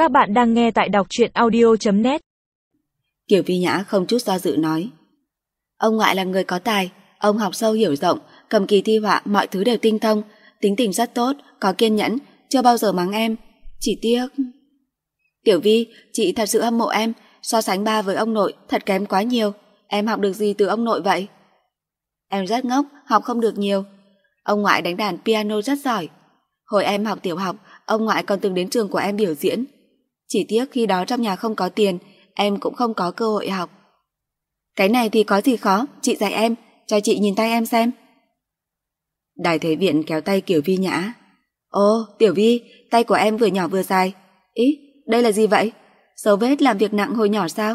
Các bạn đang nghe tại đọc truyện audio.net. Kiều Vi Nhã không chút do dự nói: Ông ngoại là người có tài, ông học sâu hiểu rộng, cầm kỳ thi họa mọi thứ đều tinh thông, tính tình rất tốt, có kiên nhẫn, chưa bao giờ mắng em. Chỉ tiếc... Tiểu Vi, chị thật sự hâm mộ em, so sánh ba với ông nội thật kém quá nhiều. Em học được gì từ ông nội vậy? Em rất ngốc, học không được nhiều. Ông ngoại đánh đàn piano rất giỏi. Hồi em học tiểu học, ông ngoại còn từng đến trường của em biểu diễn. Chỉ tiếc khi đó trong nhà không có tiền, em cũng không có cơ hội học. Cái này thì có gì khó, chị dạy em, cho chị nhìn tay em xem. Đài Thế Viện kéo tay Kiều Vi Nhã. Ô, Tiểu Vi, tay của em vừa nhỏ vừa dài. Ý, đây là gì vậy? Dấu vết làm việc nặng hồi nhỏ sao?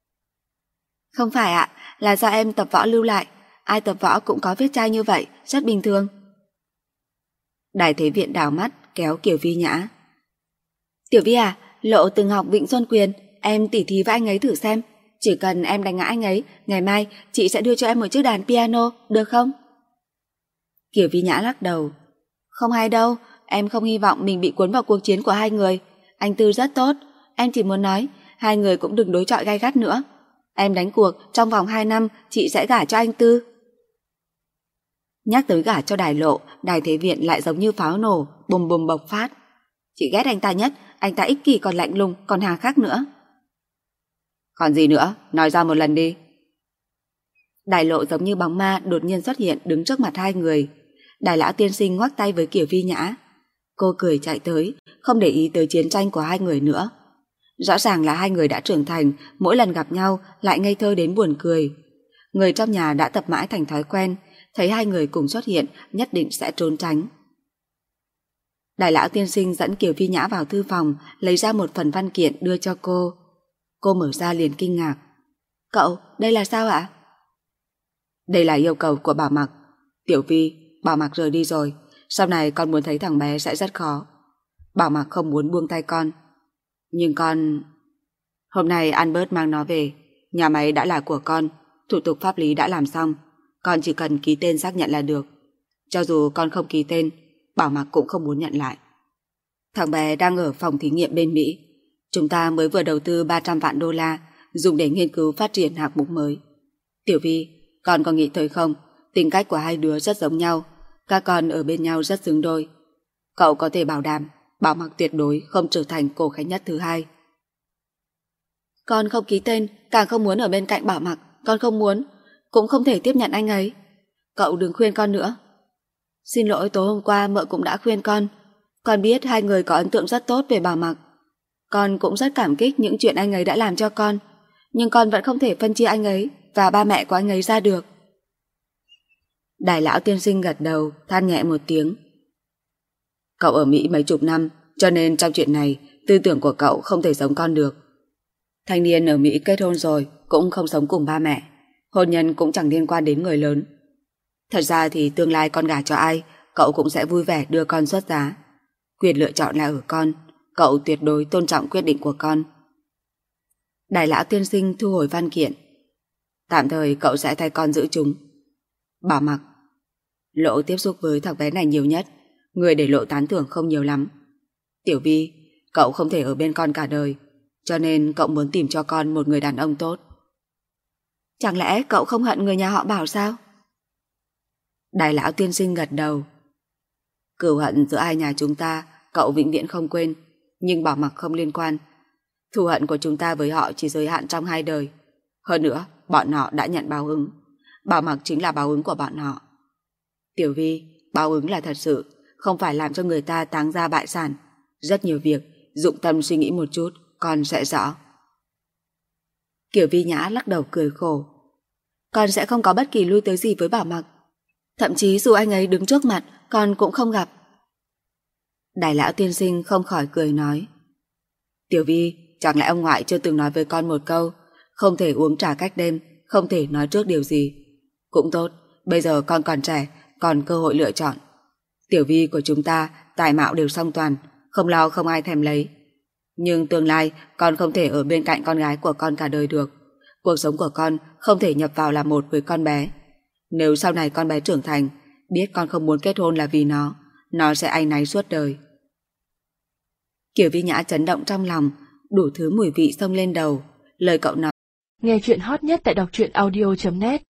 Không phải ạ, là do em tập võ lưu lại. Ai tập võ cũng có vết chai như vậy, rất bình thường. Đài Thế Viện đảo mắt, kéo Kiều Vi Nhã. Tiểu Vi à, Lộ từng học Vịnh Xuân Quyền, em tỉ thí với anh ấy thử xem. Chỉ cần em đánh ngã anh ấy, ngày mai chị sẽ đưa cho em một chiếc đàn piano, được không? Kiều Vi Nhã lắc đầu. Không hay đâu, em không hy vọng mình bị cuốn vào cuộc chiến của hai người. Anh Tư rất tốt, em chỉ muốn nói, hai người cũng đừng đối chọi gay gắt nữa. Em đánh cuộc, trong vòng 2 năm chị sẽ gả cho anh Tư. Nhắc tới gả cho Đài Lộ, Đài Thế Viện lại giống như pháo nổ, bùm bùm bộc phát. Chị ghét anh ta nhất, anh ta ích kỷ còn lạnh lùng, còn hà khắc nữa. Còn gì nữa, nói ra một lần đi. Đài Lộ giống như bóng ma đột nhiên xuất hiện đứng trước mặt hai người. Đài lão tiên sinh ngoắc tay với Kiều Vi Nhã. Cô cười chạy tới, không để ý tới chiến tranh của hai người nữa. Rõ ràng là hai người đã trưởng thành, mỗi lần gặp nhau lại ngây thơ đến buồn cười. Người trong nhà đã tập mãi thành thói quen, thấy hai người cùng xuất hiện nhất định sẽ trốn tránh. Đài lão tiên sinh dẫn Kiều Vi Nhã vào thư phòng, lấy ra một phần văn kiện đưa cho cô. Cô mở ra liền kinh ngạc. Cậu, đây là sao ạ? Đây là yêu cầu của Bảo Mặc. Tiểu Vi, Bảo Mặc rời đi rồi, sau này con muốn thấy thằng bé sẽ rất khó. Bảo Mặc không muốn buông tay con. Nhưng con... Hôm nay Albert mang nó về, nhà máy đã là của con, thủ tục pháp lý đã làm xong, con chỉ cần ký tên xác nhận là được. Cho dù con không ký tên, Bảo Mặc cũng không muốn nhận lại. Thằng bé đang ở phòng thí nghiệm bên Mỹ. Chúng ta mới vừa đầu tư 300 vạn đô la dùng để nghiên cứu phát triển hạng mục mới. Tiểu Vi, con có nghĩ tới không? Tính cách của hai đứa rất giống nhau, các con ở bên nhau rất xứng đôi. Cậu có thể bảo đảm Bảo Mặc tuyệt đối không trở thành Cổ Khánh Nhất thứ hai. Con không ký tên, càng không muốn ở bên cạnh Bảo Mặc. Con không muốn, cũng không thể tiếp nhận anh ấy. Cậu đừng khuyên con nữa. Xin lỗi, tối hôm qua mợ cũng đã khuyên con. Con biết hai người có ấn tượng rất tốt về Bảo Mặc. Con cũng rất cảm kích những chuyện anh ấy đã làm cho con, nhưng con vẫn không thể phân chia anh ấy và ba mẹ của anh ấy ra được. Đài lão tiên sinh gật đầu, than nhẹ một tiếng. Cậu ở Mỹ mấy chục năm, cho nên trong chuyện này tư tưởng của cậu không thể giống con được. Thanh niên ở Mỹ kết hôn rồi cũng không sống cùng ba mẹ, hôn nhân cũng chẳng liên quan đến người lớn. Thật ra thì tương lai con gả cho ai, cậu cũng sẽ vui vẻ đưa con xuất giá. Quyền lựa chọn là ở con, cậu tuyệt đối tôn trọng quyết định của con. Đài lão tiên sinh thu hồi văn kiện. Tạm thời cậu sẽ thay con giữ chúng. Bảo Mặc, Lộ tiếp xúc với thằng bé này nhiều nhất, người để Lộ tán thưởng không nhiều lắm. Tiểu Vi, cậu không thể ở bên con cả đời, cho nên cậu muốn tìm cho con một người đàn ông tốt. Chẳng lẽ cậu không hận người nhà họ Bảo sao? Đài lão tiên sinh gật đầu. Cửu hận giữa hai nhà chúng ta cậu vĩnh viễn không quên, nhưng Bảo Mặc không liên quan. Thù hận của chúng ta với họ chỉ giới hạn trong 2 đời. Hơn nữa, bọn họ đã nhận báo ứng. Bảo Mặc chính là báo ứng của bọn họ. Tiểu Vi, báo ứng là thật sự, không phải làm cho người ta táng ra bại sản. Rất nhiều việc, dụng tâm suy nghĩ một chút, con sẽ rõ. Kiều Vi Nhã lắc đầu cười khổ. Con sẽ không có bất kỳ lui tới gì với Bảo Mặc. Thậm chí dù anh ấy đứng trước mặt, con cũng không gặp. Đài lão tiên sinh không khỏi cười nói. Tiểu Vi, chẳng lẽ ông ngoại chưa từng nói với con một câu, không thể uống trà cách đêm, không thể nói trước điều gì. Cũng tốt, bây giờ con còn trẻ, còn cơ hội lựa chọn. Tiểu Vi của chúng ta tài mạo đều song toàn, không lo không ai thèm lấy. Nhưng tương lai con không thể ở bên cạnh con gái của con cả đời được. Cuộc sống của con không thể nhập vào làm một với con bé. Nếu sau này con bé trưởng thành, biết con không muốn kết hôn là vì nó sẽ áy náy suốt đời. Kiều Vi Nhã chấn động trong lòng, đủ thứ mùi vị xông lên đầu. Lời cậu nói. Nghe chuyện hot nhất tại đọc truyện audio.net